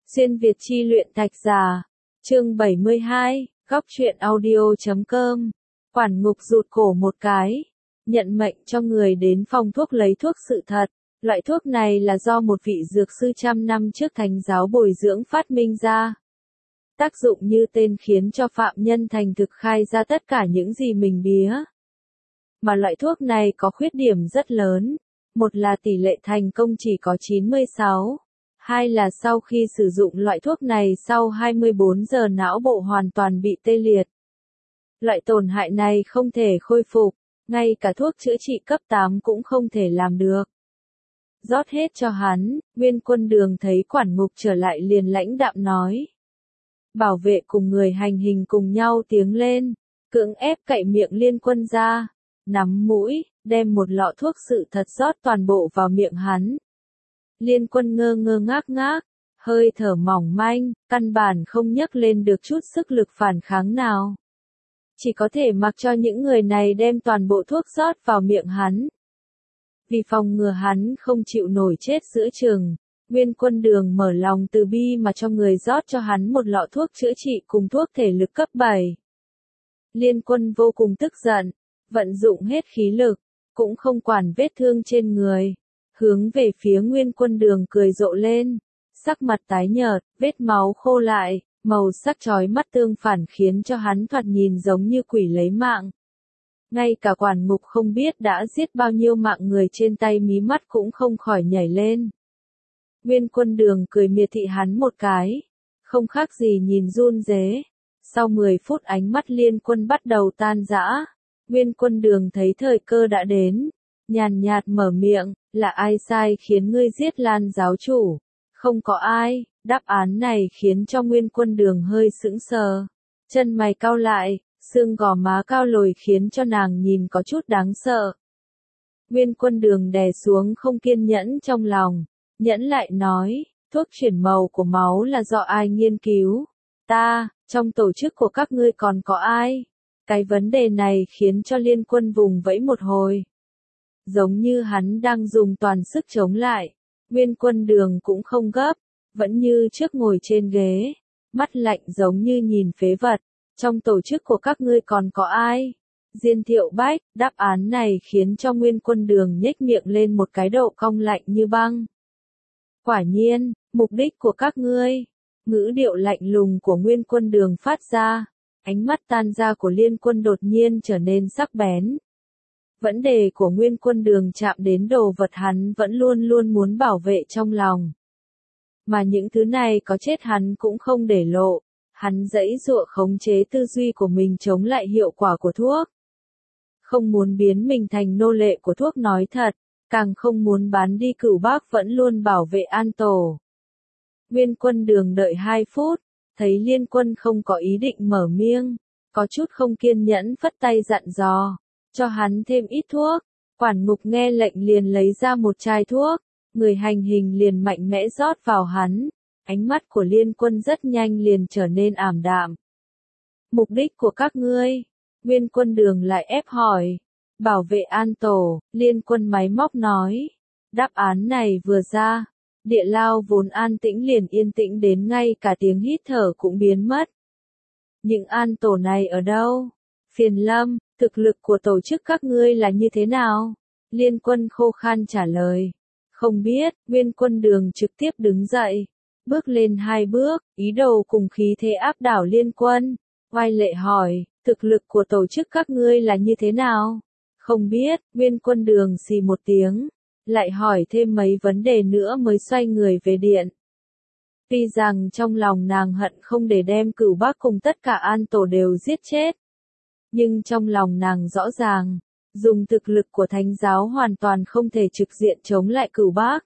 Xuyên Việt chi luyện Thạch Già, chương 72, góc truyện audio.com. Quản ngục rụt cổ một cái, nhận mệnh cho người đến phòng thuốc lấy thuốc sự thật. Loại thuốc này là do một vị dược sư trăm năm trước thánh giáo bồi dưỡng phát minh ra. Tác dụng như tên khiến cho phạm nhân thành thực khai ra tất cả những gì mình bía. Mà loại thuốc này có khuyết điểm rất lớn. Một là tỷ lệ thành công chỉ có 96. Hai là sau khi sử dụng loại thuốc này sau 24 giờ não bộ hoàn toàn bị tê liệt. Loại tổn hại này không thể khôi phục, ngay cả thuốc chữa trị cấp 8 cũng không thể làm được. Rót hết cho hắn, Nguyên Quân Đường thấy quản ngục trở lại liền lãnh đạm nói. Bảo vệ cùng người hành hình cùng nhau tiếng lên, cưỡng ép cậy miệng Liên Quân ra, nắm mũi, đem một lọ thuốc sự thật rót toàn bộ vào miệng hắn. Liên Quân ngơ ngơ ngác ngác, hơi thở mỏng manh, căn bản không nhấc lên được chút sức lực phản kháng nào. Chỉ có thể mặc cho những người này đem toàn bộ thuốc rót vào miệng hắn. Vì phòng ngừa hắn không chịu nổi chết giữa chừng, Nguyên Quân Đường mở lòng từ bi mà cho người rót cho hắn một lọ thuốc chữa trị cùng thuốc thể lực cấp 7. Liên Quân vô cùng tức giận, vận dụng hết khí lực, cũng không quản vết thương trên người. Hướng về phía Nguyên Quân Đường cười rộ lên, sắc mặt tái nhợt, vết máu khô lại, màu sắc chói mắt tương phản khiến cho hắn thoạt nhìn giống như quỷ lấy mạng. Ngay cả quản ngục không biết đã giết bao nhiêu mạng người trên tay mí mắt cũng không khỏi nhảy lên. Nguyên Quân Đường cười miệt thị hắn một cái, không khác gì nhìn run rế. Sau 10 phút ánh mắt Liên Quân bắt đầu tan rã, Nguyên Quân Đường thấy thời cơ đã đến, nhàn nhạt mở miệng, là ai sai khiến ngươi giết Lan giáo chủ? Không có ai. Đáp án này khiến cho Nguyên Quân Đường hơi sững sờ. Chân mày cau lại, xương gò má cao lồi khiến cho nàng nhìn có chút đáng sợ. Nguyên Quân Đường đè xuống không kiên nhẫn trong lòng, nhẫn lại nói, thuốc chuyển màu của máu là do ai nghiên cứu? Ta, trong tổ chức của các ngươi còn có ai? Cái vấn đề này khiến cho Liên Quân vùng vẫy một hồi. Giống như hắn đang dùng toàn sức chống lại, Nguyên Quân Đường cũng không gấp, vẫn như trước ngồi trên ghế, mắt lạnh giống như nhìn phế vật. Trong tổ chức của các ngươi còn có ai? Diên Thiệu Bách. Đáp án này khiến cho Nguyên Quân Đường nhếch miệng lên một cái độ cong lạnh như băng. Quả nhiên, mục đích của các ngươi. Ngữ điệu lạnh lùng của Nguyên Quân Đường phát ra, ánh mắt tan ra của Liên Quân đột nhiên trở nên sắc bén. Vấn đề của Nguyên Quân Đường chạm đến đồ vật hắn vẫn luôn luôn muốn bảo vệ trong lòng. Mà những thứ này có chết hắn cũng không để lộ, hắn giãy giụa khống chế tư duy của mình chống lại hiệu quả của thuốc. Không muốn biến mình thành nô lệ của thuốc nói thật, càng không muốn bán đi Cửu Bác vẫn luôn bảo vệ an tổ. Nguyên Quân Đường đợi 2 phút, thấy Liên Quân không có ý định mở miệng, có chút không kiên nhẫn phất tay dặn dò, cho hắn thêm ít thuốc. Quản ngục nghe lệnh liền lấy ra một chai thuốc, người hành hình liền mạnh mẽ rót vào hắn, ánh mắt của Liên Quân rất nhanh liền trở nên ảm đạm. Mục đích của các ngươi? Nguyên Quân Đường lại ép hỏi. Bảo vệ an tổ, Liên Quân máy móc nói. Đáp án này vừa ra, địa lao vốn an tĩnh liền yên tĩnh đến ngay cả tiếng hít thở cũng biến mất. Những an tổ này ở đâu? Phiền Lâm, thực lực của tổ chức các ngươi là như thế nào? Liên Quân khô khan trả lời. Không biết. Nguyên Quân Đường trực tiếp đứng dậy, bước lên 2 bước, ý đồ cùng khí thế áp đảo Liên Quân. Oai Lệ hỏi, thực lực của tổ chức các ngươi là như thế nào? Không biết. Nguyên Quân Đường xì một tiếng, lại hỏi thêm mấy vấn đề nữa mới xoay người về điện. Tuy rằng trong lòng nàng hận không để đem Cửu Bác cùng tất cả an tổ đều giết chết, nhưng trong lòng nàng rõ ràng, dùng thực lực của thánh giáo hoàn toàn không thể trực diện chống lại Cửu Bác.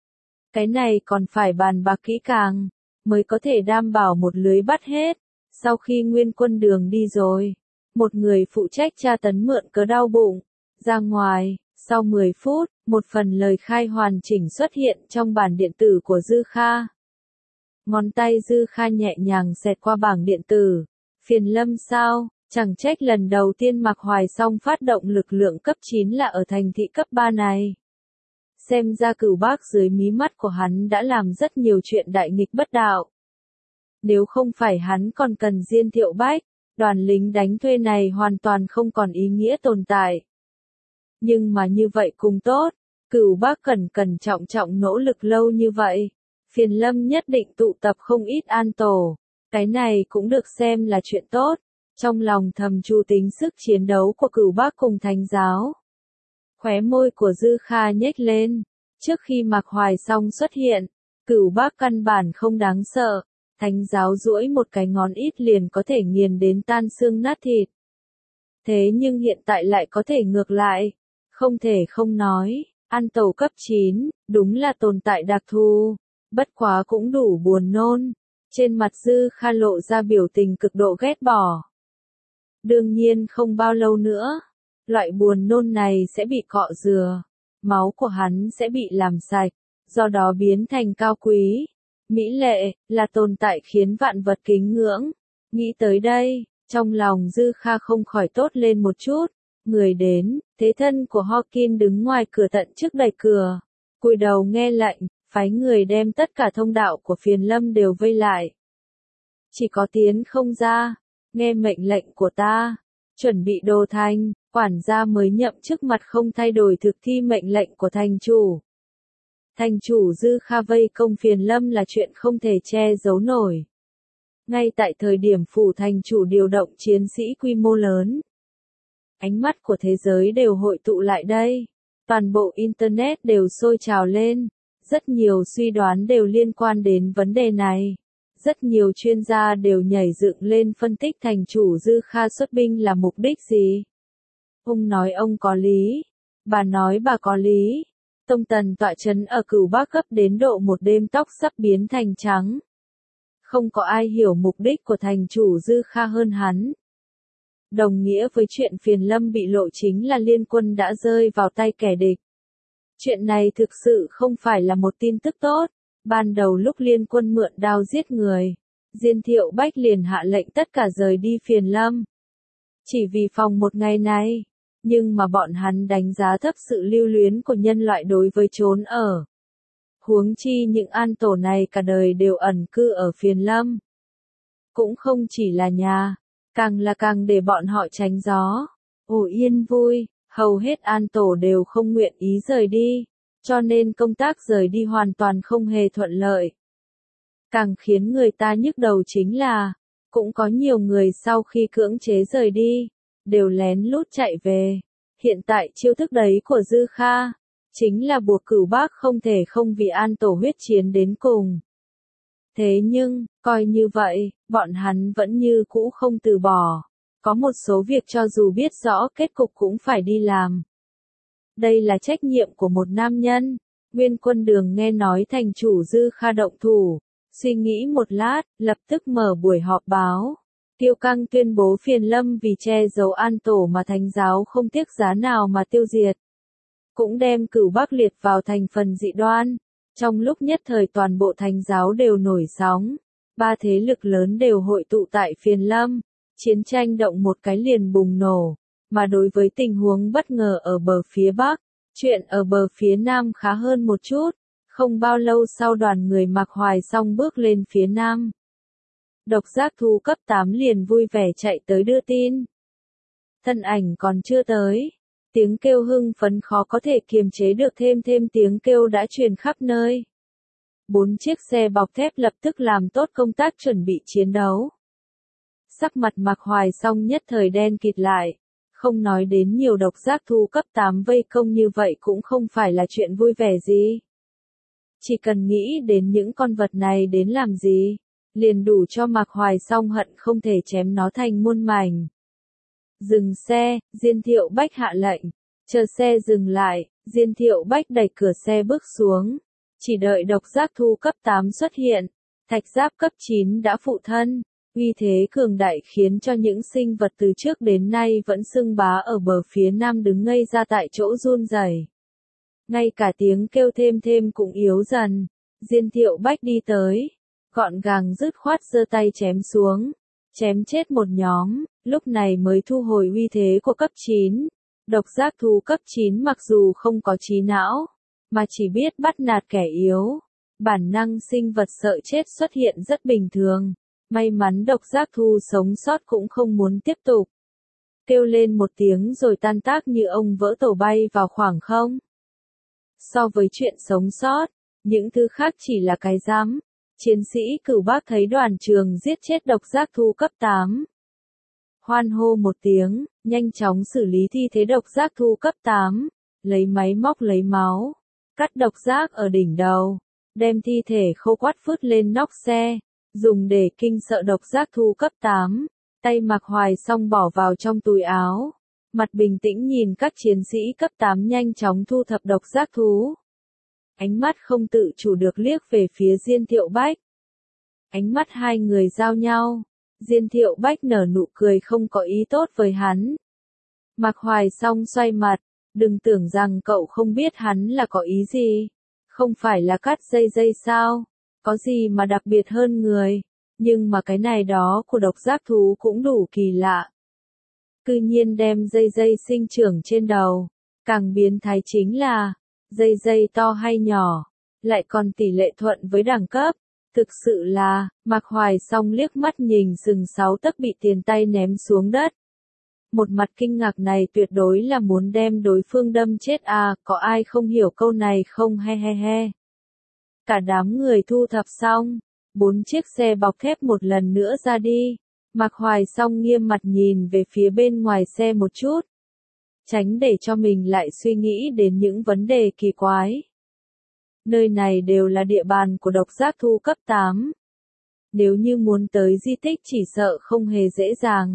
Cái này còn phải bàn bạc kỹ càng, mới có thể đảm bảo một lưới bắt hết. Sau khi Nguyên Quân Đường đi rồi, một người phụ trách tra tấn mượn cớ đau bụng, ra ngoài. Sau 10 phút, một phần lời khai hoàn chỉnh xuất hiện trong bản điện tử của Dư Kha. Ngón tay Dư Kha nhẹ nhàng xẹt qua bảng điện tử. Phiền Lâm sao? Chẳng trách lần đầu tiên Mạc Hoài Song phát động lực lượng cấp 9 là ở thành thị cấp 3 này. Xem ra Cửu Bác dưới mí mắt của hắn đã làm rất nhiều chuyện đại nghịch bất đạo. Nếu không phải hắn còn cần Diên Thiệu Bách, đoàn lính đánh thuê này hoàn toàn không còn ý nghĩa tồn tại. Nhưng mà như vậy cũng tốt, Cửu Bác cẩn trọng nỗ lực lâu như vậy, Phiền Lâm nhất định tụ tập không ít an tổ, cái này cũng được xem là chuyện tốt. Trong lòng thầm chu tính sức chiến đấu của Cửu Bác cùng Thánh giáo. Khóe môi của Dư Kha nhếch lên, trước khi Mạc Hoài Song xuất hiện, Cửu Bác căn bản không đáng sợ, Thánh giáo duỗi một cái ngón ít liền có thể nghiền đến tan xương nát thịt. Thế nhưng hiện tại lại có thể ngược lại, không thể không nói, an tổ cấp 9, đúng là tồn tại đặc thù, bất quá cũng đủ buồn nôn. Trên mặt Dư Kha lộ ra biểu tình cực độ ghét bỏ. Đương nhiên không bao lâu nữa, loại buồn nôn này sẽ bị cọ rửa, máu của hắn sẽ bị làm sạch, do đó biến thành cao quý, mỹ lệ, là tồn tại khiến vạn vật kính ngưỡng. Nghĩ tới đây, trong lòng Dư Kha không khỏi tốt lên một chút. Người đến, thế thân của Hawkin đứng ngoài cửa tận trước đẩy cửa, cúi đầu nghe lệnh, phái người đem tất cả thông đạo của Phiền Lâm đều vây lại. Chỉ có tiến không ra, nghe mệnh lệnh của ta, chuẩn bị đồ thành, quản gia mới nhậm chức mặt không thay đổi thực thi mệnh lệnh của thành chủ. Thành chủ Dư Kha vây công Phiền Lâm là chuyện không thể che giấu nổi. Ngay tại thời điểm phủ thành chủ điều động chiến sĩ quy mô lớn, ánh mắt của thế giới đều hội tụ lại đây, toàn bộ Internet đều sôi trào lên, rất nhiều suy đoán đều liên quan đến vấn đề này. Rất nhiều chuyên gia đều nhảy dựng lên phân tích thành chủ Dư Kha xuất binh là mục đích gì. Ông nói ông có lý, bà nói bà có lý. Tông Tần tọa trấn ở Cửu Bác cấp đến độ một đêm tóc sắp biến thành trắng. Không có ai hiểu mục đích của thành chủ Dư Kha hơn hắn. Đồng nghĩa với chuyện Phiền Lâm bị lộ chính là liên quân đã rơi vào tay kẻ địch. Chuyện này thực sự không phải là một tin tức tốt. Ban đầu lúc liên quân mượn đao giết người, Diên Thiệu Bách liền hạ lệnh tất cả rời đi Phiền Lâm. Chỉ vì phòng một ngày này, nhưng mà bọn hắn đánh giá thấp sự lưu luyến của nhân loại đối với chốn ở. Huống chi những an tổ này cả đời đều ẩn cư ở Phiền Lâm. Cũng không chỉ là nhà, càng để bọn họ tránh gió. Yên vui, hầu hết an tổ đều không nguyện ý rời đi. Cho nên công tác rời đi hoàn toàn không hề thuận lợi. Càng khiến người ta nhức đầu chính là, cũng có nhiều người sau khi cưỡng chế rời đi, đều lén lút chạy về. Hiện tại chiêu thức đấy của Dư Kha, chính là buộc Cửu Bác không thể không vì an tổ huyết chiến đến cùng. Thế nhưng, coi như vậy, bọn hắn vẫn như cũ không từ bỏ. Có một số việc cho dù biết rõ kết cục cũng phải đi làm. Đây là trách nhiệm của một nam nhân. Nguyên Quân Đường nghe nói thành chủ Dư Kha động thủ, suy nghĩ một lát, lập tức mở buổi họp báo. Tiêu Căng tuyên bố Phiền Lâm vì che giấu an tổ mà Thánh giáo không tiếc giá nào mà tiêu diệt. Cũng đem Cửu Bác liệt vào thành phần dị đoan. Trong lúc nhất thời toàn bộ Thánh giáo đều nổi sóng. Ba thế lực lớn đều hội tụ tại Phiền Lâm. Chiến tranh động một cái liền bùng nổ. Mà đối với tình huống bất ngờ ở bờ phía Bắc, chuyện ở bờ phía Nam khá hơn một chút. Không bao lâu sau đoàn người Mạc Hoài Song bước lên phía Nam. Độc giác thú cấp 8 liền vui vẻ chạy tới đưa tin. Thân ảnh còn chưa tới. Tiếng kêu hưng phấn khó có thể kiềm chế được, thêm tiếng kêu đã truyền khắp nơi. 4 chiếc xe bọc thép lập tức làm tốt công tác chuẩn bị chiến đấu. Sắc mặt Mạc Hoài Song nhất thời đen kịt lại. Không nói đến nhiều độc giác thú cấp 8 vây công như vậy cũng không phải là chuyện vui vẻ gì. Chỉ cần nghĩ đến những con vật này đến làm gì, liền đủ cho Mạc Hoài Song hận không thể chém nó thành muôn mảnh. Dừng xe, Diên Thiệu Bách hạ lệnh. Chờ xe dừng lại, Diên Thiệu Bách đẩy cửa xe bước xuống. Chỉ đợi độc giác thú cấp 8 xuất hiện, thạch giáp cấp 9 đã phụ thân. Uy thế cường đại khiến cho những sinh vật từ trước đến nay vẫn xưng bá ở bờ phía Nam đứng ngây ra tại chỗ run rẩy. Ngay cả tiếng kêu thêm cũng yếu dần. Diên Thiệu Bách đi tới, gọn gàng dứt khoát giơ tay chém xuống, chém chết một nhóm, lúc này mới thu hồi uy thế của cấp 9. Độc giác thú cấp 9 mặc dù không có trí não, mà chỉ biết bắt nạt kẻ yếu. Bản năng sinh vật sợ chết xuất hiện rất bình thường. May mắn độc giác thu sống sót cũng không muốn tiếp tục. Kêu lên một tiếng rồi tan tác như ông vỡ tổ bay vào khoảng không. So với chuyện sống sót, những thứ khác chỉ là cái rắm. Chiến sĩ Cửu Bác thấy Đoàn Trường giết chết độc giác thu cấp 8. Hoan hô một tiếng, nhanh chóng xử lý thi thể độc giác thu cấp 8, lấy máy móc lấy máu, cắt độc giác ở đỉnh đầu, đem thi thể khô quắt vứt lên nóc xe, dùng để kinh sợ độc giác thu cấp 8. Tay Mạc Hoài Song bỏ vào trong túi áo, mặt bình tĩnh nhìn các chiến sĩ cấp 8 nhanh chóng thu thập độc giác thú. Ánh mắt không tự chủ được liếc về phía Diên Thiệu Bách. Ánh mắt hai người giao nhau, Diên Thiệu Bách nở nụ cười không có ý tốt với hắn. Mạc Hoài Song xoay mặt, đừng tưởng rằng cậu không biết hắn là có ý gì. Không phải là cắt dây sao, có gì mà đặc biệt hơn người, nhưng mà cái này đó của độc giác thú cũng đủ kỳ lạ. Cư nhiên đem dây sinh trưởng trên đầu, càng biến thái chính là, dây to hay nhỏ, lại còn tỷ lệ thuận với đẳng cấp. Thực sự là, Mạc Hoài Song liếc mắt nhìn sừng 6 tấc bị tiền tay ném xuống đất. Một mặt kinh ngạc này tuyệt đối là muốn đem đối phương đâm chết à, có ai không hiểu câu này không he he he. Cả đám người thu thập xong, 4 chiếc xe bọc thép một lần nữa ra đi. Mạc Hoài Song nghiêm mặt nhìn về phía bên ngoài xe một chút. Tránh để cho mình lại suy nghĩ đến những vấn đề kỳ quái. Nơi này đều là địa bàn của độc giác thu cấp 8. Nếu như muốn tới di tích chỉ sợ không hề dễ dàng.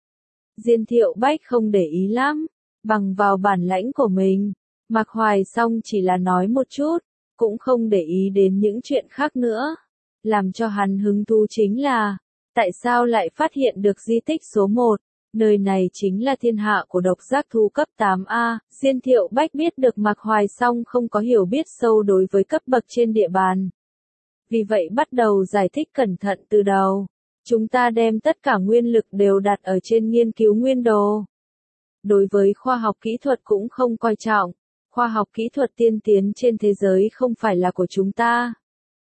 Diên Thiệu Bách không để ý lắm, bằng vào bản lãnh của mình. Mạc Hoài Song chỉ là nói một chút, cũng không để ý đến những chuyện khác nữa. Làm cho hắn hứng thú chính là, tại sao lại phát hiện được di tích số 1? Nơi này chính là thiên hạ của độc giác thú cấp 8A. Diên Thiệu Bách biết được Mạc Hoài Song không có hiểu biết sâu đối với cấp bậc trên địa bàn. Vì vậy bắt đầu giải thích cẩn thận từ đầu. Chúng ta đem tất cả nguyên lực đều đặt ở trên nghiên cứu nguyên đồ. Đối với khoa học kỹ thuật cũng không coi trọng. Khoa học kỹ thuật tiên tiến trên thế giới không phải là của chúng ta,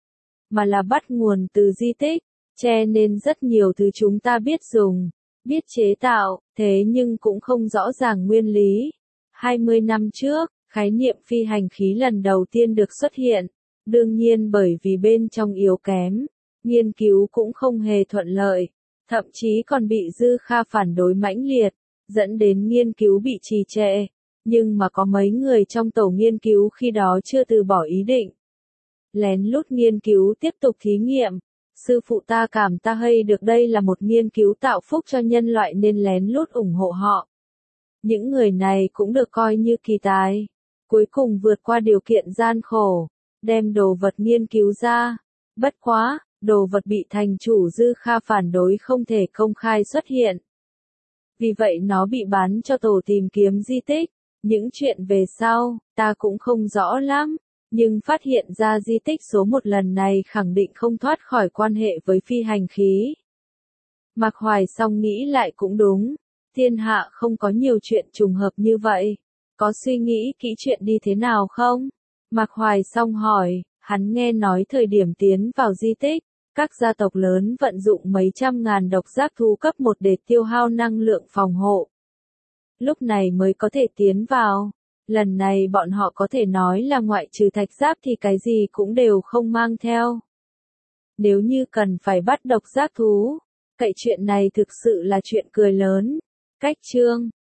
mà là bắt nguồn từ di tích, cho nên rất nhiều thứ chúng ta biết dùng, biết chế tạo, thế nhưng cũng không rõ ràng nguyên lý. 20 năm trước, khái niệm phi hành khí lần đầu tiên được xuất hiện, đương nhiên bởi vì bên trong yếu kém, nghiên cứu cũng không hề thuận lợi, thậm chí còn bị Dư Kha phản đối mãnh liệt, dẫn đến nghiên cứu bị trì trệ. Nhưng mà có mấy người trong tổ nghiên cứu khi đó chưa từ bỏ ý định. Lén lút nghiên cứu tiếp tục thí nghiệm. Sư phụ ta cảm ta hay được đây là một nghiên cứu tạo phúc cho nhân loại nên lén lút ủng hộ họ. Những người này cũng được coi như kỳ tài. Cuối cùng vượt qua điều kiện gian khổ, đem đồ vật nghiên cứu ra. Bất quá, đồ vật bị thành chủ Dư Kha phản đối không thể công khai xuất hiện. Vì vậy nó bị bán cho tổ tìm kiếm di tích. Những chuyện về sau, ta cũng không rõ lắm, nhưng phát hiện ra di tích số 1 lần này khẳng định không thoát khỏi quan hệ với phi hành khí. Mạc Hoài Song nghĩ lại cũng đúng, thiên hạ không có nhiều chuyện trùng hợp như vậy. Có suy nghĩ kỹ chuyện đi thế nào không? Mạc Hoài Song hỏi, hắn nghe nói thời điểm tiến vào di tích, các gia tộc lớn vận dụng mấy trăm ngàn độc giác thú cấp 1 để tiêu hao năng lượng phòng hộ. Lúc này mới có thể tiến vào. Lần này bọn họ có thể nói là ngoại trừ thạch giáp thì cái gì cũng đều không mang theo. Nếu như cần phải bắt độc giác thú, cậy chuyện này thực sự là chuyện cười lớn. Cách chương